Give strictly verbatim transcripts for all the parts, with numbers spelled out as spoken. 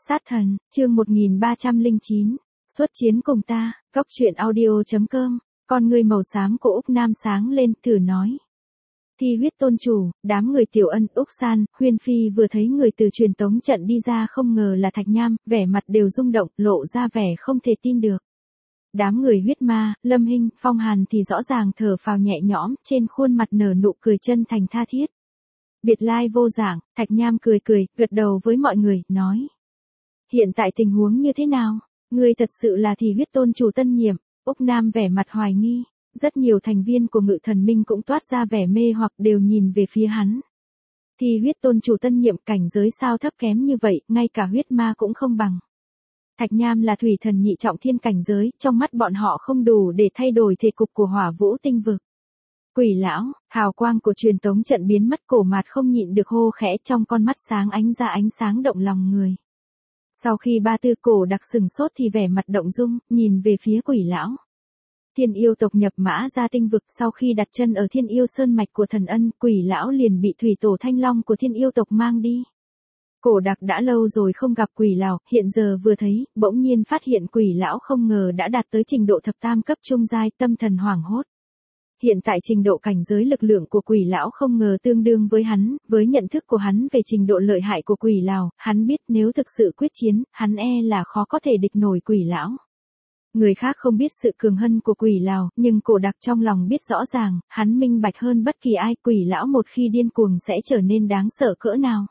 Sát thần, chương một nghìn ba trăm lẻ chín, xuất chiến cùng ta, góc truyện audio.com, con người màu xám của Úc Nam sáng lên, thử nói. Thi huyết tôn chủ, đám người Tiểu Ân, Úc San, Huyên Phi vừa thấy người từ truyền tống trận đi ra không ngờ là Thạch Nham, vẻ mặt đều rung động, lộ ra vẻ không thể tin được. Đám người huyết ma, Lâm Hinh, Phong Hàn thì rõ ràng thở phào nhẹ nhõm, trên khuôn mặt nở nụ cười chân thành tha thiết. Biệt lai vô dạng, Thạch Nham cười cười, gật đầu với mọi người, nói. Hiện tại tình huống như thế nào? Người thật sự là Thi huyết tôn chủ tân nhiệm. Úc Nam vẻ mặt hoài nghi. Rất nhiều thành viên của Ngự Thần Minh cũng toát ra vẻ mê hoặc đều nhìn về phía hắn. Thi huyết tôn chủ tân nhiệm, cảnh giới sao thấp kém như vậy, ngay cả huyết ma cũng không bằng. Thạch Nham là thủy thần nhị trọng thiên cảnh giới, trong mắt bọn họ không đủ để thay đổi thể cục của Hỏa Vũ tinh vực. Quỷ lão, hào quang của truyền tống trận biến mất, Cổ Mạt không nhịn được hô khẽ, trong con mắt sáng ánh ra ánh sáng động lòng người. Sau khi ba tư Cổ Đặc sừng sốt thì vẻ mặt động dung, nhìn về phía quỷ lão. Thiên yêu tộc nhập mã ra tinh vực, sau khi đặt chân ở Thiên yêu sơn mạch của Thần Ân, quỷ lão liền bị thủy tổ Thanh Long của Thiên yêu tộc mang đi. Cổ Đặc đã lâu rồi không gặp quỷ lão, hiện giờ vừa thấy, bỗng nhiên phát hiện quỷ lão không ngờ đã đạt tới trình độ thập tam cấp trung giai, tâm thần hoảng hốt. Hiện tại trình độ cảnh giới lực lượng của quỷ lão không ngờ tương đương với hắn, với nhận thức của hắn về trình độ lợi hại của quỷ lão, hắn biết nếu thực sự quyết chiến, hắn e là khó có thể địch nổi quỷ lão. Người khác không biết sự cường hân của quỷ lão, nhưng Cổ Đặc trong lòng biết rõ ràng, hắn minh bạch hơn bất kỳ ai, quỷ lão một khi điên cuồng sẽ trở nên đáng sợ cỡ nào.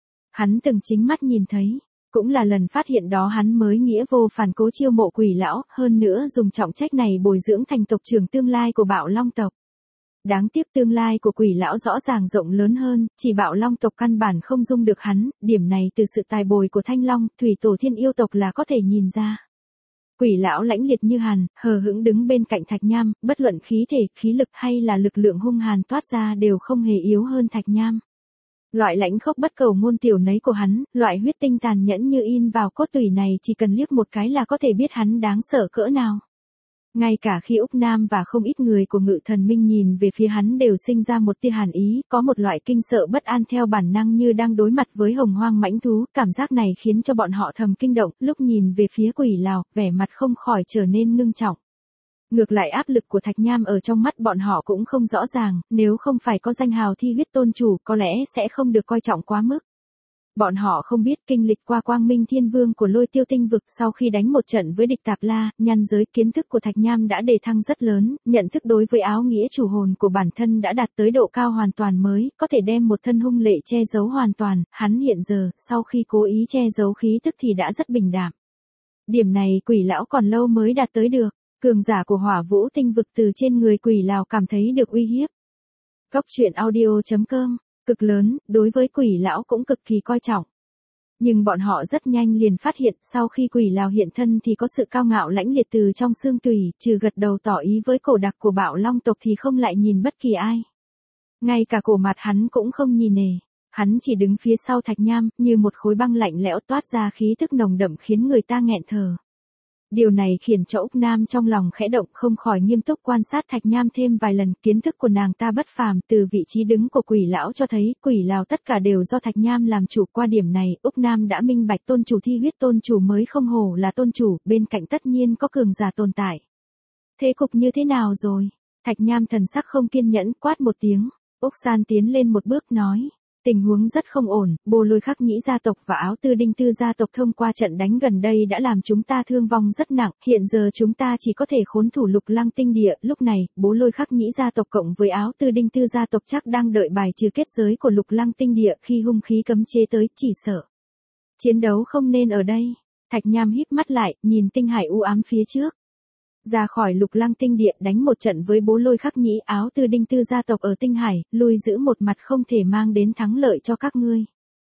Hắn từng chính mắt nhìn thấy, cũng là lần phát hiện đó hắn mới nghĩa vô phản cố chiêu mộ quỷ lão, hơn nữa dùng trọng trách này bồi dưỡng thành tộc trưởng tương lai của Bạo Long tộc. Đáng tiếc tương lai của quỷ lão rõ ràng rộng lớn hơn, chỉ Bạo Long tộc căn bản không dung được hắn, điểm này từ sự tài bồi của Thanh Long, thủy tổ Thiên yêu tộc là có thể nhìn ra. Quỷ lão lãnh liệt như hàn, hờ hững đứng bên cạnh Thạch Nham, bất luận khí thể, khí lực hay là lực lượng hung hàn toát ra đều không hề yếu hơn Thạch Nham. Loại lãnh khốc bất cầu ngôn tiểu nấy của hắn, loại huyết tinh tàn nhẫn như in vào cốt tủy này chỉ cần liếc một cái là có thể biết hắn đáng sợ cỡ nào. Ngay cả khi Úc Nam và không ít người của Ngự Thần Minh nhìn về phía hắn đều sinh ra một tia hàn ý, có một loại kinh sợ bất an theo bản năng như đang đối mặt với hồng hoang mãnh thú, cảm giác này khiến cho bọn họ thầm kinh động, lúc nhìn về phía quỷ lão, vẻ mặt không khỏi trở nên ngưng trọng. Ngược lại áp lực của Thạch Nham ở trong mắt bọn họ cũng không rõ ràng, nếu không phải có danh hào Thi huyết tôn chủ có lẽ sẽ không được coi trọng quá mức. Bọn họ không biết kinh lịch qua Quang Minh Thiên Vương của Lôi Tiêu tinh vực, sau khi đánh một trận với địch Tạp La, nhân giới kiến thức của Thạch Nham đã đề thăng rất lớn, nhận thức đối với áo nghĩa chủ hồn của bản thân đã đạt tới độ cao hoàn toàn mới, có thể đem một thân hung lệ che giấu hoàn toàn, hắn hiện giờ, sau khi cố ý che giấu khí tức thì đã rất bình đạm. Điểm này quỷ lão còn lâu mới đạt tới được. Cường giả của Hỏa Vũ tinh vực từ trên người quỷ lão cảm thấy được uy hiếp. Góc truyện audio.com, cực lớn, đối với quỷ lão cũng cực kỳ coi trọng. Nhưng bọn họ rất nhanh liền phát hiện, sau khi quỷ lão hiện thân thì có sự cao ngạo lãnh liệt từ trong xương tủy, trừ gật đầu tỏ ý với Cổ Đặc của Bạo Long tộc thì không lại nhìn bất kỳ ai. Ngay cả Cổ Mạt hắn cũng không nhìn nề. Hắn chỉ đứng phía sau Thạch Nham, như một khối băng lạnh lẽo toát ra khí tức nồng đậm khiến người ta nghẹn thở. Điều này khiến cho Úc Nam trong lòng khẽ động, không khỏi nghiêm túc quan sát Thạch Nham thêm vài lần, kiến thức của nàng ta bất phàm, từ vị trí đứng của quỷ lão cho thấy, quỷ lão tất cả đều do Thạch Nham làm chủ, qua điểm này, Úc Nam đã minh bạch tôn chủ Thi huyết tôn chủ mới không hổ là tôn chủ, bên cạnh tất nhiên có cường giả tồn tại. Thế cục như thế nào rồi? Thạch Nham thần sắc không kiên nhẫn, quát một tiếng. Úc San tiến lên một bước nói. Tình huống rất không ổn, Bồ Lôi Khắc Nhĩ gia tộc và Áo Tư Đinh Tư gia tộc thông qua trận đánh gần đây đã làm chúng ta thương vong rất nặng, hiện giờ chúng ta chỉ có thể khốn thủ Lục Lăng tinh địa, lúc này, Bố Lôi Khắc Nhĩ gia tộc cộng với Áo Tư Đinh Tư gia tộc chắc đang đợi bài trừ kết giới của Lục Lăng tinh địa, khi hung khí cấm chế tới, chỉ sợ chiến đấu không nên ở đây. Thạch Nham híp mắt lại, nhìn tinh hải u ám phía trước. Ra khỏi Lục Lăng tinh địa, đánh một trận với Bố Lôi Khắc Nhĩ, Áo Tư Đinh Tư gia tộc ở tinh hải, lui giữ một mặt không thể mang đến thắng lợi cho các ngươi.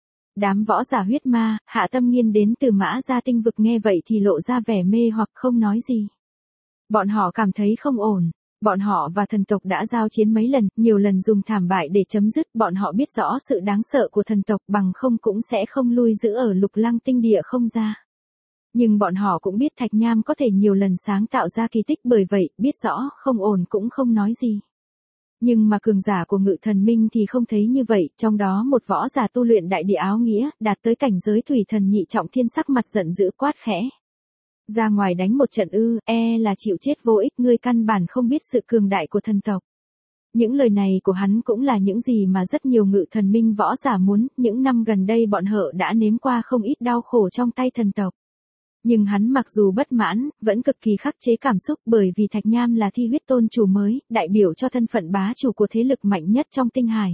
Đám võ giả huyết ma, Hạ Tâm Nghiên đến từ Mã Gia tinh vực nghe vậy thì lộ ra vẻ mê hoặc không nói gì. Bọn họ cảm thấy không ổn. Bọn họ và thần tộc đã giao chiến mấy lần, nhiều lần dùng thảm bại để chấm dứt, bọn họ biết rõ sự đáng sợ của thần tộc, bằng không cũng sẽ không lui giữ ở Lục Lăng tinh địa không ra. Nhưng bọn họ cũng biết Thạch Nham có thể nhiều lần sáng tạo ra kỳ tích, bởi vậy, biết rõ, không ổn cũng không nói gì. Nhưng mà cường giả của Ngự Thần Minh thì không thấy như vậy, trong đó một võ giả tu luyện đại địa áo nghĩa, đạt tới cảnh giới thủy thần nhị trọng thiên sắc mặt giận dữ quát khẽ. Ra ngoài đánh một trận ư, e là chịu chết vô ích, ngươi căn bản không biết sự cường đại của thần tộc. Những lời này của hắn cũng là những gì mà rất nhiều Ngự Thần Minh võ giả muốn, những năm gần đây bọn họ đã nếm qua không ít đau khổ trong tay thần tộc. Nhưng hắn mặc dù bất mãn, vẫn cực kỳ khắc chế cảm xúc bởi vì Thạch Nham là Thi Huyết Tôn chủ mới, đại biểu cho thân phận bá chủ của thế lực mạnh nhất trong tinh hải.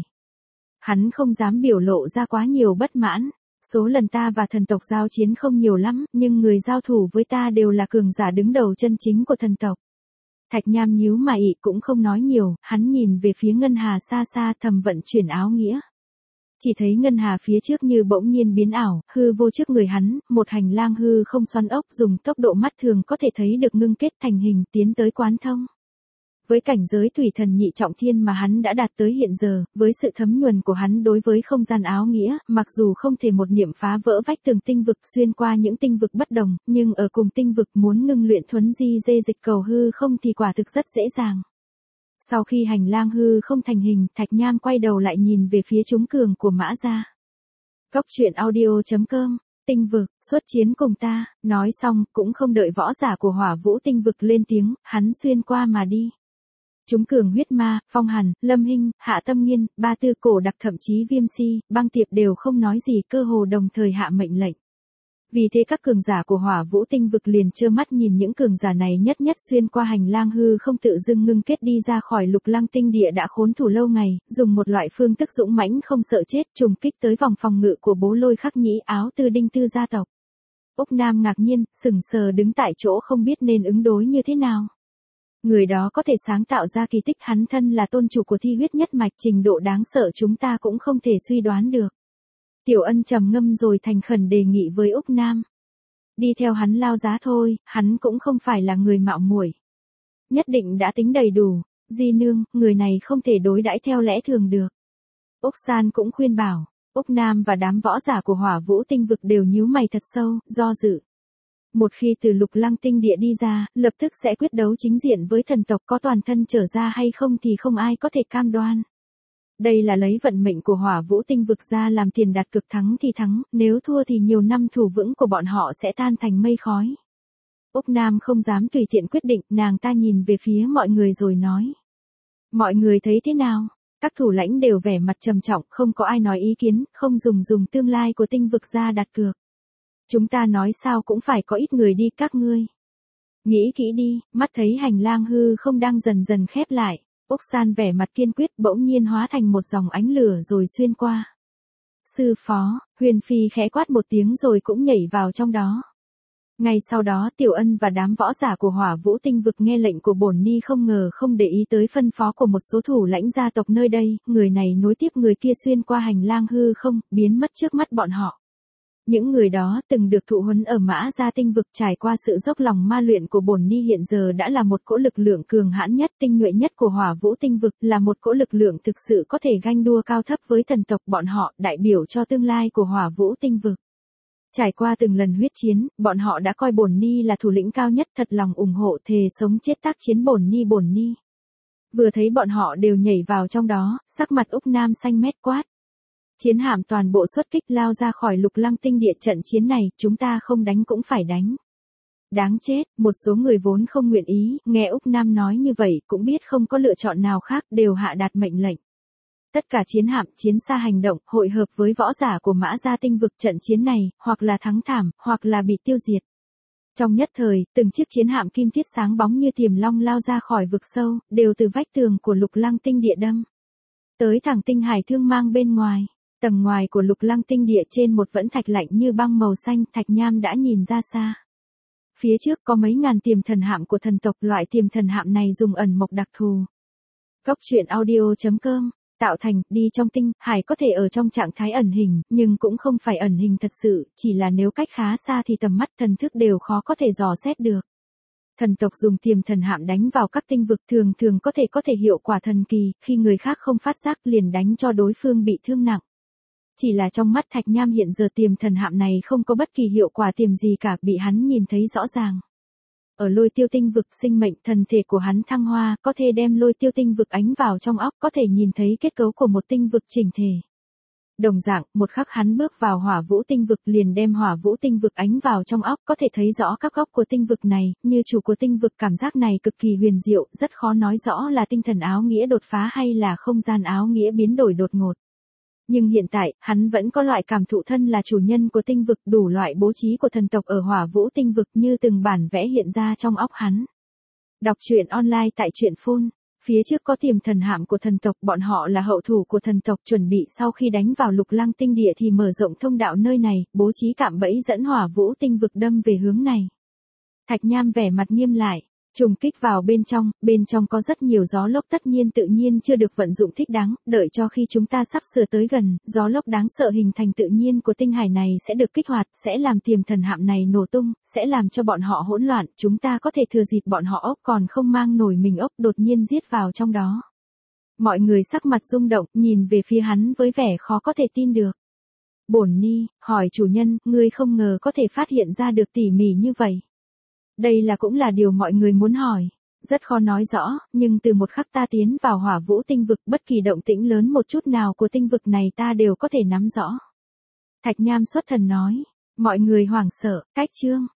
Hắn không dám biểu lộ ra quá nhiều bất mãn. Số lần ta và thần tộc giao chiến không nhiều lắm, nhưng người giao thủ với ta đều là cường giả đứng đầu chân chính của thần tộc. Thạch Nham nhíu mày cũng không nói nhiều, hắn nhìn về phía Ngân Hà xa xa thầm vận chuyển áo nghĩa. Chỉ thấy Ngân Hà phía trước như bỗng nhiên biến ảo, hư vô trước người hắn, một hành lang hư không xoắn ốc dùng tốc độ mắt thường có thể thấy được ngưng kết thành hình tiến tới quán thông. Với cảnh giới thủy thần nhị trọng thiên mà hắn đã đạt tới hiện giờ, với sự thấm nhuần của hắn đối với không gian áo nghĩa, mặc dù không thể một niệm phá vỡ vách tường tinh vực xuyên qua những tinh vực bất đồng, nhưng ở cùng tinh vực muốn ngưng luyện thuấn di dê dịch cầu hư không thì quả thực rất dễ dàng. Sau khi hành lang hư không thành hình, Thạch Nham quay đầu lại nhìn về phía trúng cường của Mã Gia. Cốc truyện audio chấm com, tinh vực, xuất chiến cùng ta, nói xong, cũng không đợi võ giả của Hỏa Vũ tinh vực lên tiếng, hắn xuyên qua mà đi. Chúng cường huyết ma, Phong Hàn, Lâm Hinh, Hạ Tâm Nghiên, Ba Tư Cổ Đặc thậm chí Viêm Si, Băng Tiệp đều không nói gì cơ hồ đồng thời hạ mệnh lệnh. Vì thế các cường giả của Hỏa Vũ tinh vực liền trơ mắt nhìn những cường giả này nhất nhất xuyên qua hành lang hư không tự dưng ngưng kết đi ra khỏi Lục Lăng tinh địa đã khốn thủ lâu ngày, dùng một loại phương thức dũng mãnh không sợ chết trùng kích tới vòng phòng ngự của Bố Lôi Khắc Nhĩ Áo Tư Đinh Tư gia tộc. Úc Nam ngạc nhiên, sững sờ đứng tại chỗ không biết nên ứng đối như thế nào. Người đó có thể sáng tạo ra kỳ tích, hắn thân là tôn chủ của Thi Huyết nhất mạch, trình độ đáng sợ chúng ta cũng không thể suy đoán được. Tiểu Ân trầm ngâm rồi thành khẩn đề nghị với Úc Nam. Đi theo hắn lao giá thôi, hắn cũng không phải là người mạo muội. Nhất định đã tính đầy đủ, Di nương, người này không thể đối đãi theo lẽ thường được. Úc San cũng khuyên bảo, Úc Nam và đám võ giả của Hỏa Vũ tinh vực đều nhíu mày thật sâu, do dự. Một khi từ Lục Lăng tinh địa đi ra, lập tức sẽ quyết đấu chính diện với thần tộc, có toàn thân trở ra hay không thì không ai có thể cam đoan. Đây là lấy vận mệnh của Hỏa Vũ tinh vực ra làm tiền đặt cược, thắng thì thắng, nếu thua thì nhiều năm thủ vững của bọn họ sẽ tan thành mây khói. Úc Nam không dám tùy tiện quyết định, nàng ta nhìn về phía mọi người rồi nói. Mọi người thấy thế nào? Các thủ lãnh đều vẻ mặt trầm trọng, không có ai nói ý kiến, không dùng dùng tương lai của tinh vực ra đặt cược. Chúng ta nói sao cũng phải có ít người đi, các ngươi. Nghĩ kỹ đi, mắt thấy hành lang hư không đang dần dần khép lại. Úc San vẻ mặt kiên quyết bỗng nhiên hóa thành một dòng ánh lửa rồi xuyên qua. Sư phó, Huyền Phi khẽ quát một tiếng rồi cũng nhảy vào trong đó. Ngay sau đó Tiểu Ân và đám võ giả của Hỏa Vũ tinh vực nghe lệnh của bổn ni không ngờ không để ý tới phân phó của một số thủ lãnh gia tộc nơi đây, người này nối tiếp người kia xuyên qua hành lang hư không, biến mất trước mắt bọn họ. Những người đó từng được thụ huấn ở Mã Gia tinh vực, trải qua sự dốc lòng ma luyện của bổn ni hiện giờ đã là một cỗ lực lượng cường hãn nhất, tinh nhuệ nhất của Hỏa Vũ tinh vực, là một cỗ lực lượng thực sự có thể ganh đua cao thấp với thần tộc, bọn họ đại biểu cho tương lai của Hỏa Vũ tinh vực. Trải qua từng lần huyết chiến, bọn họ đã coi bổn ni là thủ lĩnh cao nhất, thật lòng ủng hộ thề sống chết tác chiến bổn ni bổn ni. Vừa thấy bọn họ đều nhảy vào trong đó, sắc mặt Úc Nam xanh mét quát. Chiến hạm toàn bộ xuất kích lao ra khỏi Lục Lăng tinh địa, trận chiến này, chúng ta không đánh cũng phải đánh. Đáng chết, một số người vốn không nguyện ý, nghe Úc Nam nói như vậy, cũng biết không có lựa chọn nào khác, đều hạ đạt mệnh lệnh. Tất cả chiến hạm, chiến xa hành động, hội hợp với võ giả của Mã Gia tinh vực, trận chiến này, hoặc là thắng thảm, hoặc là bị tiêu diệt. Trong nhất thời, từng chiếc chiến hạm kim thiết sáng bóng như tiềm long lao ra khỏi vực sâu, đều từ vách tường của Lục Lăng tinh địa đâm tới thẳng tinh hải thương mang bên ngoài. Tầng ngoài của Lục Lăng tinh địa trên một vẫn thạch lạnh như băng màu xanh, Thạch Nham đã nhìn ra xa. Phía trước có mấy ngàn tiềm thần hạm của thần tộc, loại tiềm thần hạm này dùng ẩn mộc đặc thù. Cốc truyện audio chấm com, tạo thành, đi trong tinh hải có thể ở trong trạng thái ẩn hình, nhưng cũng không phải ẩn hình thật sự, chỉ là nếu cách khá xa thì tầm mắt thần thức đều khó có thể dò xét được. Thần tộc dùng tiềm thần hạm đánh vào các tinh vực thường thường có thể có thể hiệu quả thần kỳ, khi người khác không phát giác liền đánh cho đối phương bị thương nặng. Chỉ là trong mắt Thạch Nham hiện giờ tiềm thần hạm này không có bất kỳ hiệu quả tiềm gì cả, bị hắn nhìn thấy rõ ràng. Ở lôi tiêu tinh vực sinh mệnh thần thể của hắn thăng hoa, có thể đem lôi tiêu tinh vực ánh vào trong óc, có thể nhìn thấy kết cấu của một tinh vực chỉnh thể. Đồng dạng, một khắc hắn bước vào hỏa vũ tinh vực liền đem hỏa vũ tinh vực ánh vào trong óc, có thể thấy rõ các góc của tinh vực này, như chủ của tinh vực cảm giác này cực kỳ huyền diệu, rất khó nói rõ là tinh thần áo nghĩa đột phá hay là không gian áo nghĩa biến đổi đột ngột. Nhưng hiện tại, hắn vẫn có loại cảm thụ thân là chủ nhân của tinh vực, đủ loại bố trí của thần tộc ở hỏa vũ tinh vực như từng bản vẽ hiện ra trong óc hắn. Đọc truyện online tại truyện phone. Phía trước có tiềm thần hạm của thần tộc, bọn họ là hậu thủ của thần tộc, chuẩn bị sau khi đánh vào lục lăng tinh địa thì mở rộng thông đạo nơi này, bố trí cạm bẫy dẫn hỏa vũ tinh vực đâm về hướng này. Thạch Nham vẻ mặt nghiêm lại, trùng kích vào bên trong, bên trong có rất nhiều gió lốc tất nhiên tự nhiên chưa được vận dụng thích đáng, đợi cho khi chúng ta sắp sửa tới gần, gió lốc đáng sợ hình thành tự nhiên của tinh hải này sẽ được kích hoạt, sẽ làm tiềm thần hạm này nổ tung, sẽ làm cho bọn họ hỗn loạn, chúng ta có thể thừa dịp bọn họ ốc còn không mang nổi mình ốc đột nhiên giết vào trong đó. Mọi người sắc mặt rung động, nhìn về phía hắn với vẻ khó có thể tin được. Bổn Ni, hỏi chủ nhân, ngươi không ngờ có thể phát hiện ra được tỉ mỉ như vậy. Đây là cũng là điều mọi người muốn hỏi. Rất khó nói rõ, nhưng từ một khắc ta tiến vào hỏa vũ tinh vực, bất kỳ động tĩnh lớn một chút nào của tinh vực này ta đều có thể nắm rõ. Thạch Nham xuất thần nói. Mọi người hoảng sợ, cách chương.